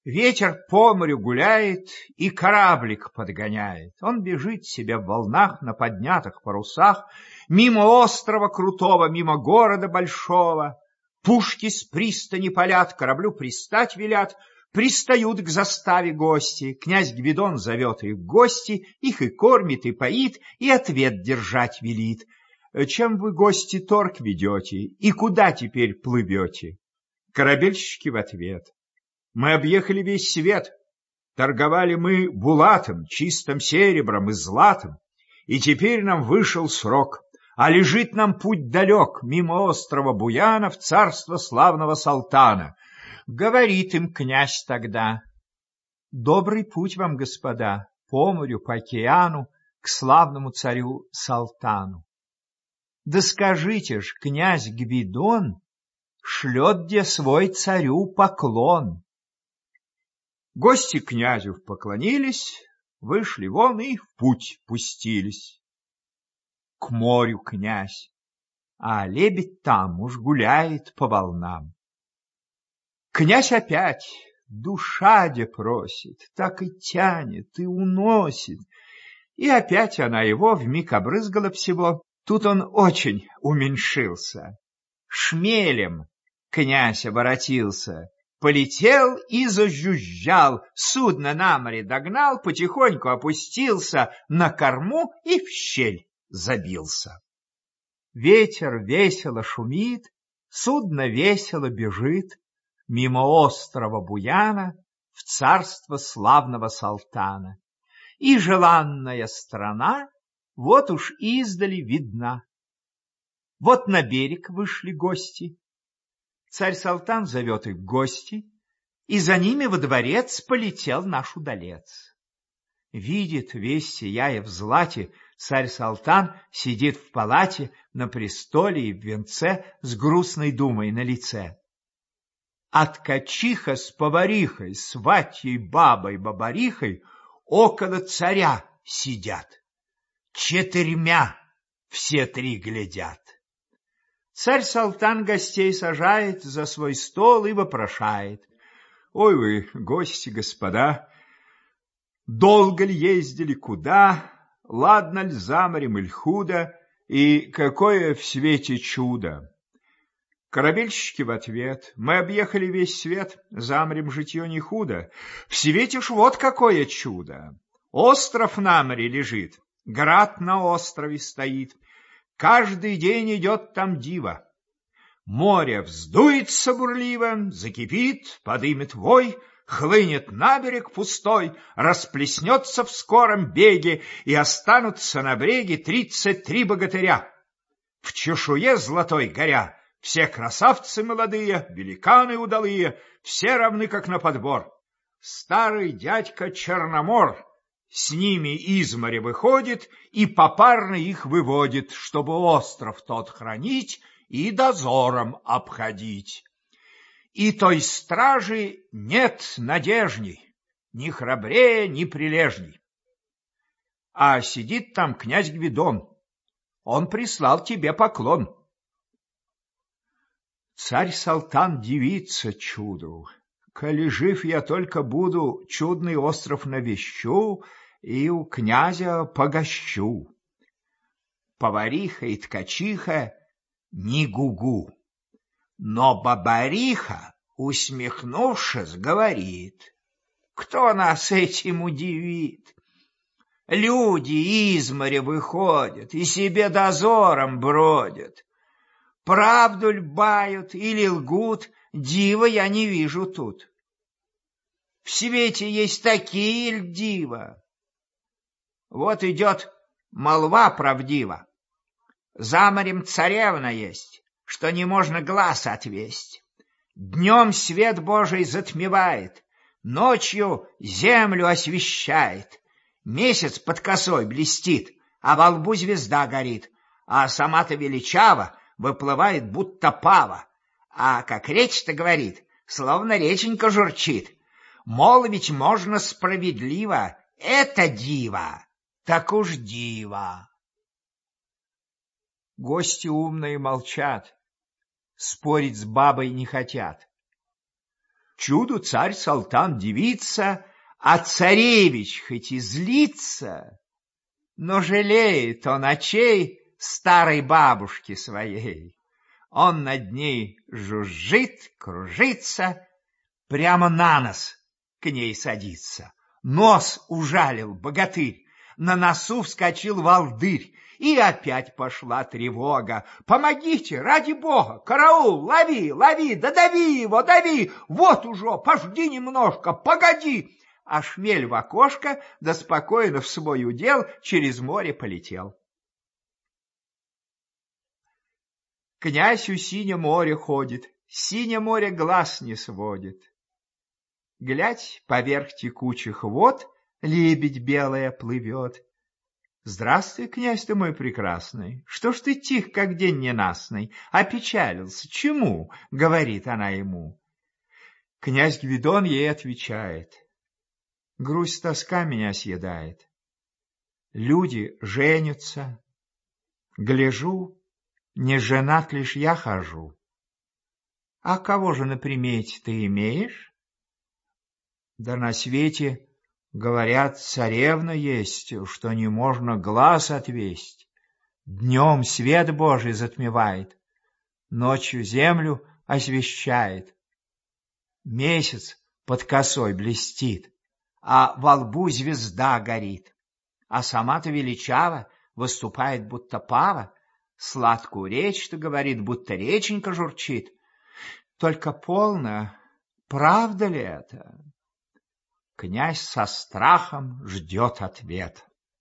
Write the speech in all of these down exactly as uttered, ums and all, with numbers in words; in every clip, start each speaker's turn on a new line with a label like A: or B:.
A: Ветер по морю гуляет и кораблик подгоняет. Он бежит себе в волнах на поднятых парусах, мимо острова крутого, мимо города большого. Пушки с пристани палят, кораблю пристать велят. Пристают к заставе гости. Князь Гвидон зовет их в гости, их и кормит, и поит, и ответ держать велит. Чем вы, гости, торг ведете, и куда теперь плывете? Корабельщики в ответ: мы объехали весь свет, торговали мы булатом, чистым серебром и златом, и теперь нам вышел срок, а лежит нам путь далек, мимо острова Буяна в царство славного Салтана. Говорит им князь тогда: добрый путь вам, господа, по морю, по океану, к славному царю Салтану. Да скажите ж, князь Гвидон шлет где свой царю поклон. Гости князю поклонились, вышли вон и в путь пустились. К морю князь, а лебедь там уж гуляет по волнам. Князь опять: душа де просит, так и тянет, и уносит. И опять она его вмиг обрызгала всего. Тут он очень уменьшился. Шмелем князь оборотился, полетел и зажужжал, судно на море догнал, потихоньку опустился на корму и в щель забился. Ветер весело шумит, судно весело бежит мимо острова Буяна в царство славного Салтана. И желанная страна вот уж издали видна. Вот на берег вышли гости. Царь Салтан зовет их в гости, и за ними во дворец полетел наш удалец. Видит, весь сияя в злате, царь Салтан сидит в палате на престоле и в венце с грустной думой на лице. А ткачиха с поварихой, сватьей, бабой, бабарихой около царя сидят. Четырьмя все три глядят. Царь Салтан гостей сажает за свой стол и вопрошает: ой вы, гости, господа, долго ли ездили, куда, ладно ли за морем иль худо, и какое в свете чудо? Корабельщики в ответ: мы объехали весь свет, за морем житье не худо. В свете ж вот какое чудо! Остров на море лежит, град на острове стоит. Каждый день идет там диво. Море вздуется бурливо, закипит, подымет вой, хлынет на берег пустой, расплеснется в скором беге, и останутся на бреге тридцать три богатыря. В чешуе золотой горя все красавцы молодые, великаны удалые, все равны, как на подбор. Старый дядька Черномор с ними из моря выходит и попарно их выводит, чтобы остров тот хранить и дозором обходить. И той стражи нет надежней, ни храбрее, ни прилежней. А сидит там князь Гвидон, он прислал тебе поклон. Царь Салтан дивится чуду: коли жив я только буду, чудный остров навещу и у князя погощу. Повариха и ткачиха не гугу, но бабариха, усмехнувшись, говорит: кто нас этим удивит? Люди из моря выходят и себе дозором бродят. Правду ль бают или лгут, дива я не вижу тут. В свете есть такие ль дива? Вот идет молва правдива. За морем царевна есть, что не можно глаз отвесть. Днем свет Божий затмевает, ночью землю освещает. Месяц под косой блестит, а во лбу звезда горит, а сама-то величава выплывает, будто пава. А как речь-то говорит, словно реченька журчит. Молвить можно справедливо, это диво, так уж диво. Гости умные молчат, спорить с бабой не хотят. чуду царь-салтан дивится, а царевич хоть и злится, но жалеет он очей старой бабушки своей. Он над ней жужжит, кружится, прямо на нос к ней садится. Нос ужалил богатырь, на носу вскочил волдырь, и опять пошла тревога. «Помогите, ради бога! Караул! Лови, лови! Да дави его, дави! Вот уже, пожди немножко, погоди!» А шмель в окошко, да спокойно в свой удел через море полетел. Князь у синего моря ходит, синее море глаз не сводит. Глядь, поверх текучих вод лебедь белая плывет. Здравствуй, князь ты мой прекрасный, что ж ты тих, как день ненастный, опечалился, чему? — говорит она ему. Князь Гвидон ей отвечает: грусть, тоска меня съедает. Люди женятся, гляжу, не женат лишь я хожу. А кого же на примете ты имеешь? Да на свете, говорят, царевна есть, что не можно глаз отвесть. Днем свет Божий затмевает, ночью землю освещает. Месяц под косой блестит, а во лбу звезда горит. А сама-то величава, выступает, будто пава, сладкую речь-то говорит, будто реченька журчит. Только полно, правда ли это? Князь со страхом ждет ответ.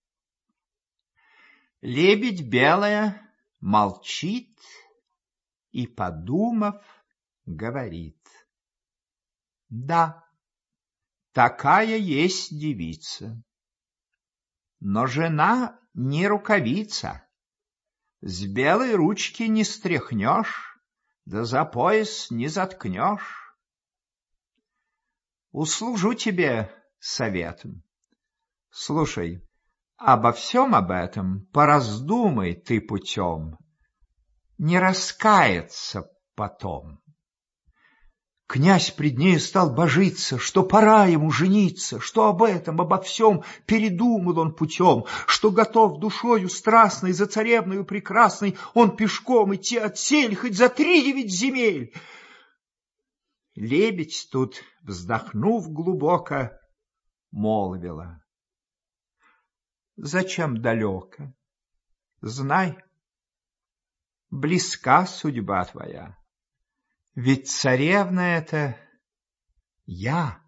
A: Лебедь белая молчит и, подумав, говорит: да, такая есть девица, но жена не рукавица, с белой ручки не стряхнешь, да за пояс не заткнешь. Услужу тебе советом. Слушай, обо всем об этом пораздумай ты путем, не раскаяться потом. Князь пред нею стал божиться, что пора ему жениться, что об этом, обо всем передумал он путем, что готов душою страстной за царевною прекрасной он пешком идти отсель хоть за тридевять земель. Лебедь тут, вздохнув глубоко, молвила: зачем далеко? Знай, близка судьба твоя, ведь царевна это я.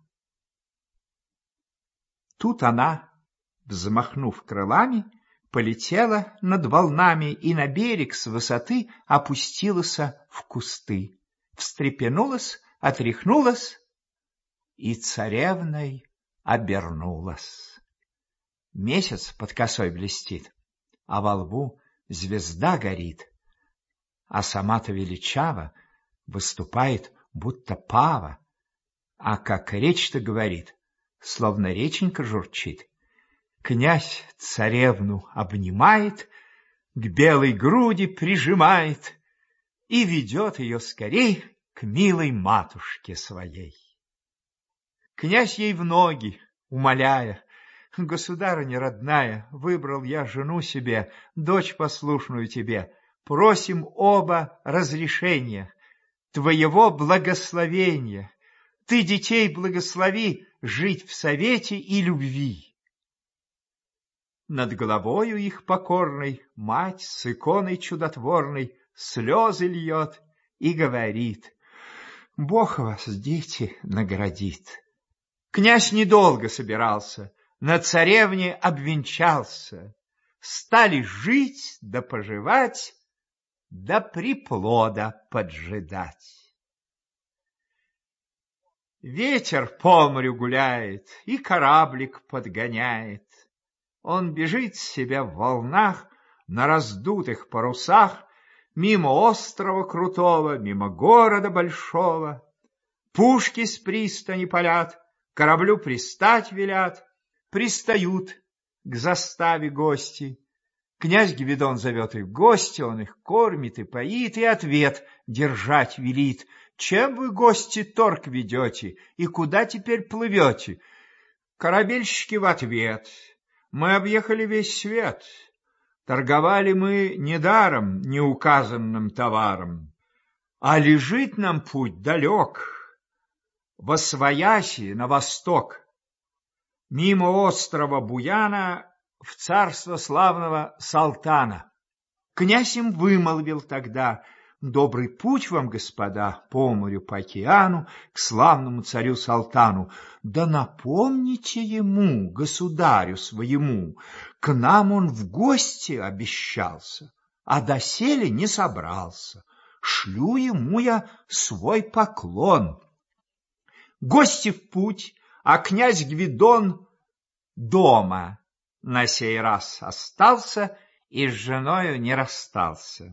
A: Тут она, взмахнув крылами, полетела над волнами и на берег с высоты опустилась в кусты, встрепенулась, отряхнулась и царевной обернулась. Месяц под косой блестит, а во лбу звезда горит, а сама-то величава выступает, будто пава, а как речь-то говорит, словно реченька журчит. Князь царевну обнимает, к белой груди прижимает и ведет ее скорей к милой матушке своей. Князь ей в ноги, умоляя: государыня родная, выбрал я жену себе, дочь послушную тебе, просим оба разрешения, твоего благословения. Ты детей благослови жить в совете и любви. Над головою их покорной мать с иконой чудотворной слезы льет и говорит: Бог вас, дети, наградит. Князь недолго собирался, на царевне обвенчался. Стали жить да поживать, да приплода поджидать. Ветер по морю гуляет и кораблик подгоняет. Он бежит себе в волнах на раздутых парусах, мимо острова крутого, мимо города большого. Пушки с пристани палят, кораблю пристать велят, пристают к заставе гости. Князь Гвидон зовет их в гости, он их кормит и поит, и ответ держать велит. чем вы, гости, торг ведете, и куда теперь плывете? Корабельщики в ответ: мы объехали весь свет. Торговали мы недаром неуказанным товаром, а лежит нам путь далек, восвояси на восток, мимо острова Буяна в царство славного Салтана. Князь им вымолвил тогда: добрый путь вам, господа, по морю, по океану, к славному царю Салтану. Да напомните ему, государю своему, к нам он в гости обещался, а доселе не собрался. Шлю ему я свой поклон. Гости в путь, а князь Гвидон дома на сей раз остался и с женою не расстался.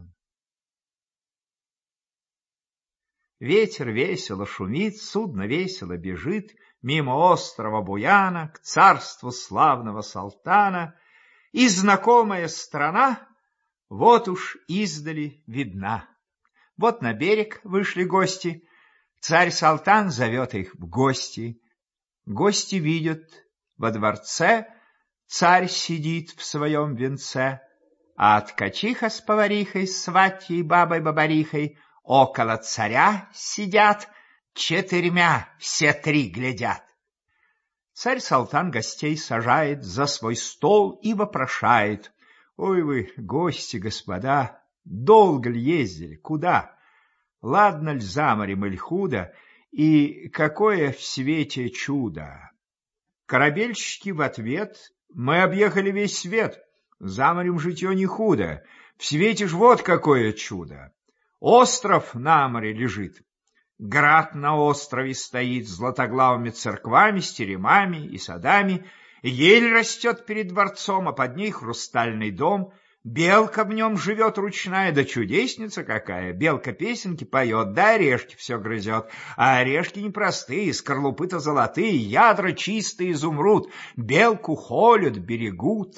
A: Ветер весело шумит, судно весело бежит мимо острова Буяна к царству славного Салтана, и знакомая страна вот уж издали видна. Вот на берег вышли гости, царь Салтан зовет их в гости. Гости видят, во дворце царь сидит в своем венце, а ткачиха с поварихой, сватьей, бабой, бабарихой около царя сидят, четырьмя все три глядят. Царь Салтан гостей сажает за свой стол и вопрошает: ой вы, гости, господа, долго ли ездили, куда? Ладно ль за морем или худо, и какое в свете чудо? Корабельщики в ответ: мы объехали весь свет, за морем житье не худо, в свете ж вот какое чудо. Остров на море лежит, град на острове стоит с златоглавыми церквами, с теремами и садами, ель растет перед дворцом, а под ней хрустальный дом, белка в нем живет ручная, да чудесница какая, белка песенки поет, да орешки все грызет, а орешки непростые, скорлупы-то золотые, ядра чистые изумруд, белку холят, берегут.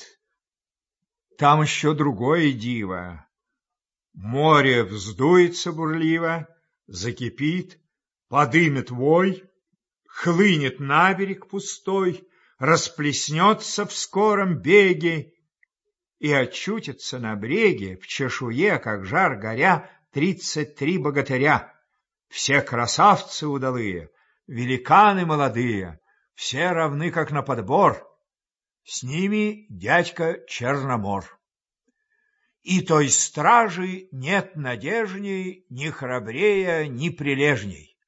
A: Там еще другое диво. Море вздуется бурливо, закипит, подымет вой, хлынет на берег пустой, расплеснется в скором беге и очутится на бреге в чешуе, как жар горя, тридцать три богатыря. Все красавцы удалые, великаны молодые, все равны, как на подбор. С ними дядька Черномор. И той стражи нет надежней, ни храбрее, ни прилежней.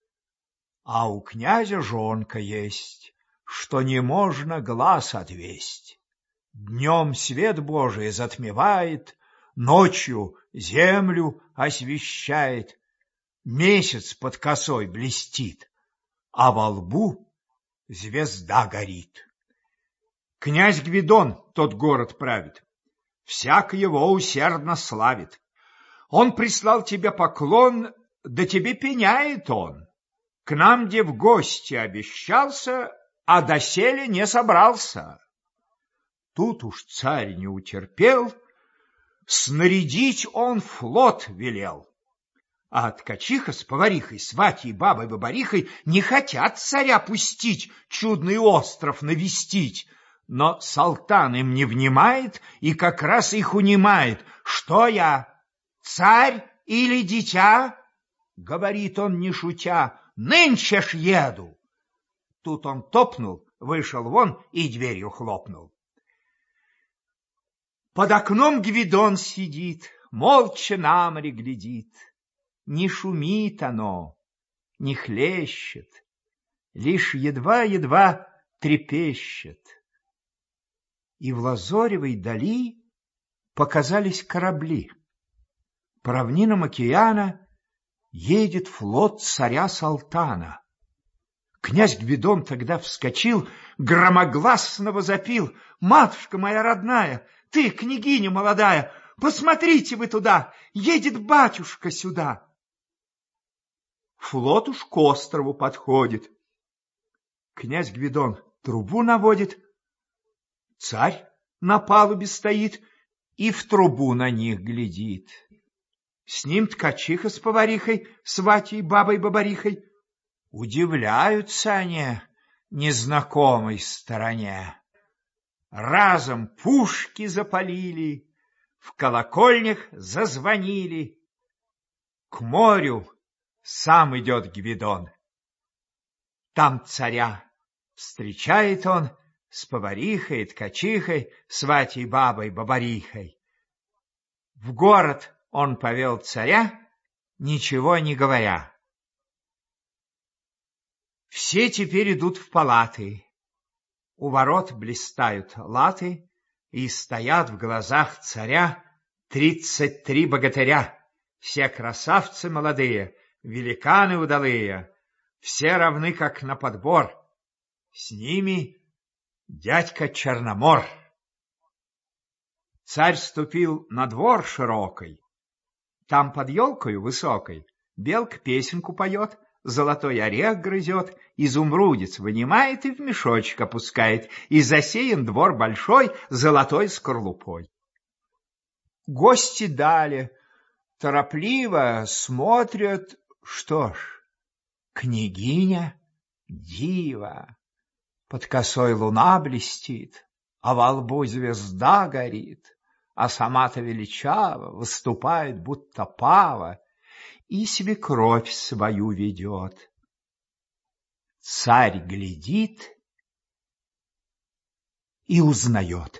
A: А у князя жонка есть, что не можно глаз отвесть. Днем свет Божий затмевает, ночью землю освещает. Месяц под косой блестит, а во лбу звезда горит. Князь Гвидон тот город правит, всяк его усердно славит. Он прислал тебе поклон, да тебе пеняет он. К нам где в гости обещался, а доселе не собрался. Тут уж царь не утерпел, снарядить он флот велел. А ткачиха с поварихой, сватьей, бабой, бабарихой не хотят царя пустить, чудный остров навестить. Но Салтан им не внимает и как раз их унимает. Что я, царь или дитя? Говорит он, не шутя, нынче ж еду. Тут он топнул, вышел вон и дверью хлопнул. Под окном Гвидон сидит, молча на море глядит. Не шумит оно, не хлещет, лишь едва-едва трепещет. И в лазоревой дали показались корабли. По равнинам океана едет флот царя Салтана. Князь Гвидон тогда вскочил, громогласно возопил: матушка моя родная, ты, княгиня молодая, посмотрите вы туда, едет батюшка сюда. Флот уж к острову подходит. Князь Гвидон трубу наводит, царь на палубе стоит и в трубу на них глядит. С ним ткачиха с поварихой, сватьей, бабой-бабарихой. Удивляются они незнакомой стороне. Разом пушки запалили, в колокольнях зазвонили. К морю сам идет Гвидон. Там царя встречает он с поварихой, ткачихой, сватьей, бабой, бабарихой. В город он повел царя, ничего не говоря. Все теперь идут в палаты. У ворот блистают латы, и стоят в глазах царя тридцать три богатыря. Все красавцы молодые, великаны удалые, все равны, как на подбор. С ними дядька Черномор. Царь ступил на двор широкой. Там под елкою высокой белка песенку поет, золотой орех грызет, изумрудец вынимает и в мешочек опускает, и засеян двор большой золотой скорлупой. Гости дали, торопливо смотрят, что ж, княгиня дива. Под косой луна блестит, а во лбу звезда горит, а сама-то величава выступает, будто пава, и свекровь свою ведет. Царь глядит и узнает.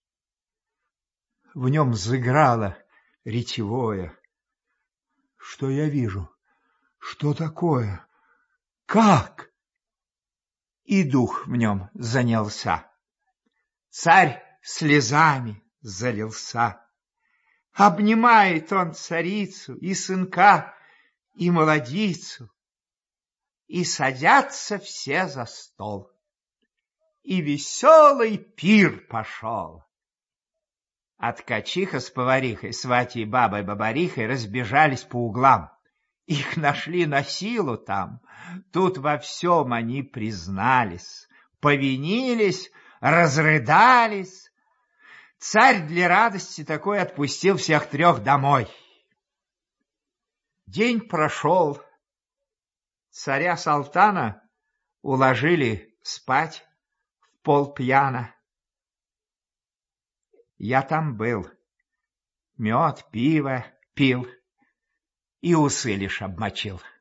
A: В нем взыграло ретевое. Что я вижу? Что такое? Как? И дух в нем занялся. Царь слезами залился. Обнимает он царицу и сынка, и молодицу, и садятся все за стол. И веселый пир пошел. А ткачиха с поварихой, сватьей, бабой, бабарихой разбежались по углам. Их нашли на силу там. Тут во всем они признались, повинились, разрыдались. Царь для радости такой отпустил всех трех домой. День прошел. Царя Салтана уложили спать в полпьяна. Я там был, мед, пиво пил и усы лишь обмочил.